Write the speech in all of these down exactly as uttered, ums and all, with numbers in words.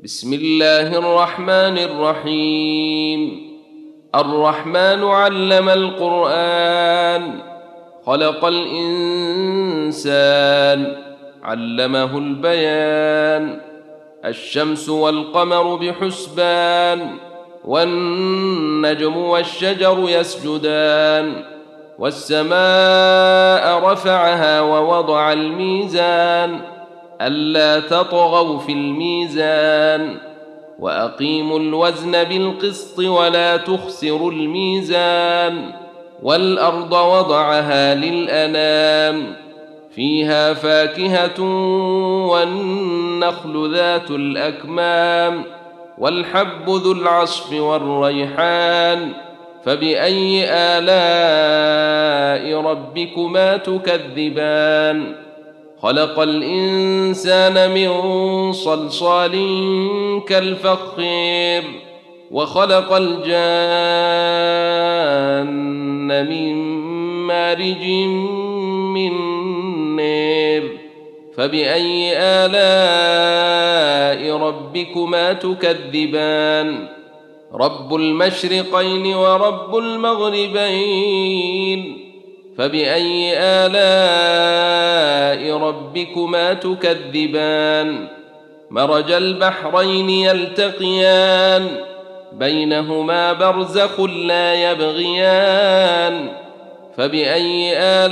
بسم الله الرحمن الرحيم. الرحمن علم القرآن، خلق الإنسان، علمه البيان. الشمس والقمر بحسبان، والنجم والشجر يسجدان. والسماء رفعها ووضع الميزان، ألا تطغوا في الميزان، وأقيموا الوزن بالقسط ولا تخسروا الميزان. والأرض وضعها للأنام، فيها فاكهة والنخل ذات الأكمام، والحب ذو العصف والريحان. فبأي آلاء ربكما تكذبان؟ خلق الإنسان من صلصال كالفخار، وخلق الجان من مارج من نار. فبأي آلاء ربكما تكذبان؟ رب المشرقين ورب المغربين. فبأي آلاء ربكما تكذبان؟ مرج البحرين يلتقيان، بينهما برزخ لا يبغيان. فبأي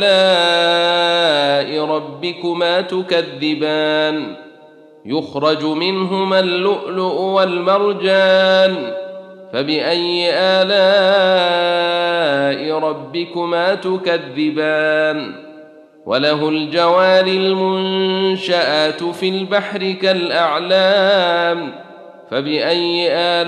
آلاء ربكما تكذبان؟ يخرج منهما اللؤلؤ والمرجان. فبأي آلاء ربكما تكذبان؟ وله الجوار المنشآت في البحر كالأعلام. فبأي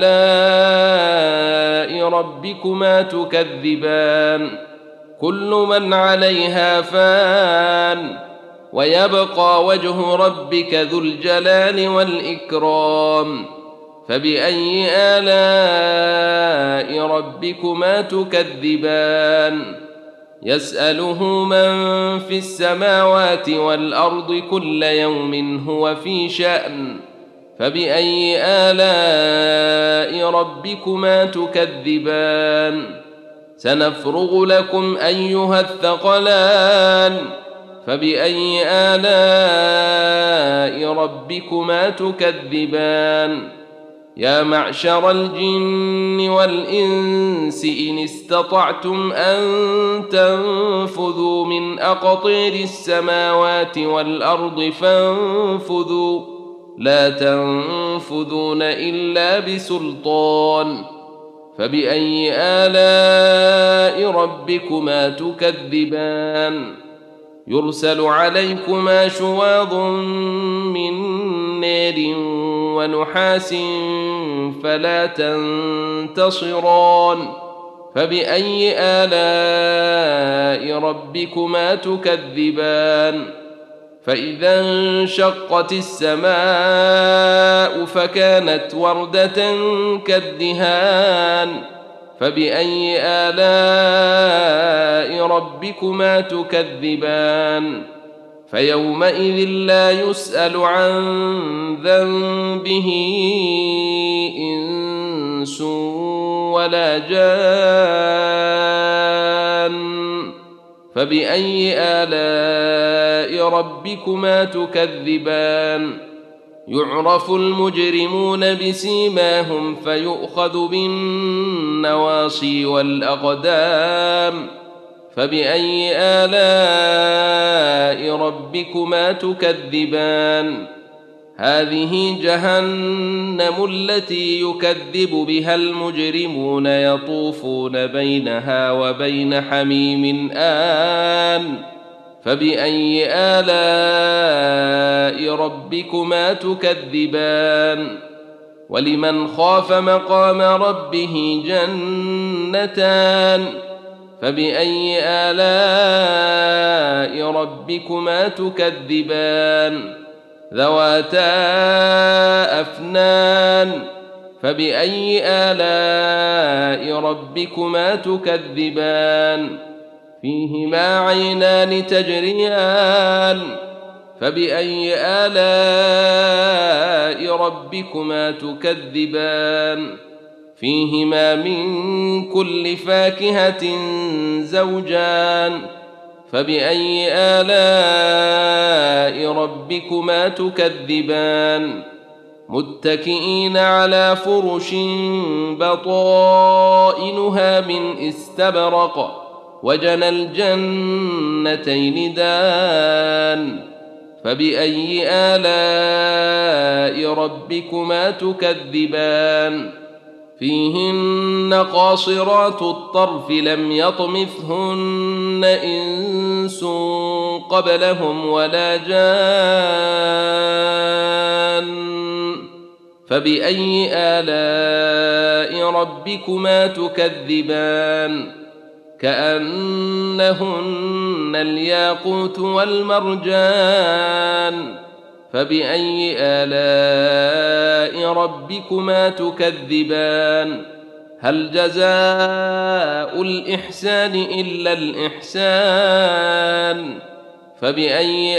آلاء ربكما تكذبان؟ كل من عليها فان، ويبقى وجه ربك ذو الجلال والإكرام. فبأي آلاء ربكما تكذبان؟ يسأله من في السماوات والأرض كل يوم هو في شأن. فبأي آلاء ربكما تكذبان؟ سنفرغ لكم أيها الثقلان. فبأي آلاء ربكما تكذبان؟ يا معشر الجن والإنس إن استطعتم أن تنفذوا من أقطير السماوات والأرض فانفذوا، لا تنفذون إلا بسلطان. فبأي آلاء ربكما تكذبان؟ يرسل عليكما شواظ من نار ونحاس فلا تنتصران. فبأي آلاء ربكما تكذبان؟ فإذا انشقت السماء فكانت وردة كالدهان. فبأي آلاء ربكما تكذبان؟ فيومئذ لا يسأل عن ذنبه إنس ولا جان. فبأي آلاء ربكما تكذبان؟ يعرف المجرمون بسيماهم فيؤخذ بالنواصي والأقدام. فبأي آلاء ربكما تكذبان؟ هذه جهنم التي يكذب بها المجرمون، يطوفون بينها وبين حميم آن. فبأي آلاء ربكما تكذبان؟ ولمن خاف مقام ربه جنتان. فبأي آلاء ربكما تكذبان؟ ذواتا أفنان. فبأي آلاء ربكما تكذبان؟ فيهما عينان تجريان، فبأي آلاء ربكما تكذبان فيهما من كل فاكهة زوجان فبأي آلاء ربكما تكذبان متكئين على فرش بطائنها من استبرق وجنى الجنتين دان فبأي آلاء ربكما تكذبان فيهن قاصرات الطرف لم يطمثهن إنس قبلهم ولا جان فبأي آلاء ربكما تكذبان كأنهن الياقوت والمرجان فبأي آلاء ربكما تكذبان هل جزاء الإحسان إلا الإحسان فبأي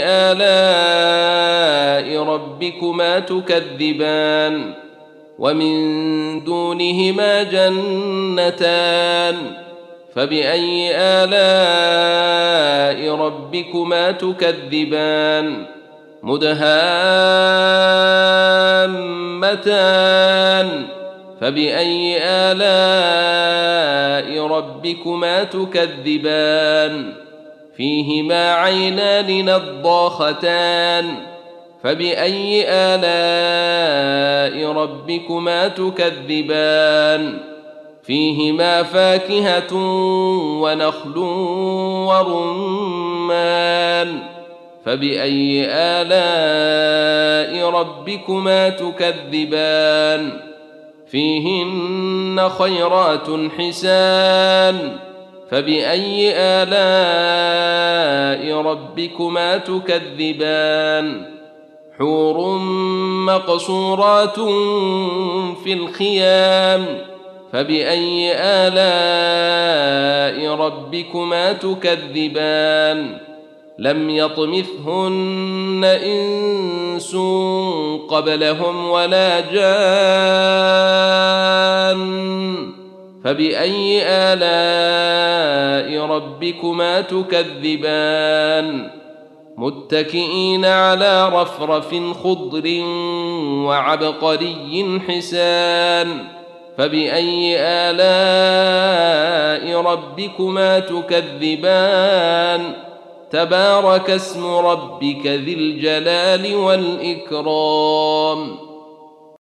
آلاء ربكما تكذبان ومن دونهما جنتان فبأي آلاء ربكما تكذبان مدهامتان فبأي آلاء ربكما تكذبان فيهما عينان نضاختان فبأي آلاء ربكما تكذبان فيهما فاكهة ونخل ورمان فبأي آلاء ربكما تكذبان فيهن خيرات حسان فبأي آلاء ربكما تكذبان حور مقصورات في الخيام فبأي آلاء ربكما تكذبان لم يطمثهن إنس قبلهم ولا جان فبأي آلاء ربكما تكذبان متكئين على رفرف خضر وعبقري حسان فبأي آلاء ربكما تكذبان تبارك اسم ربك ذي الجلال والإكرام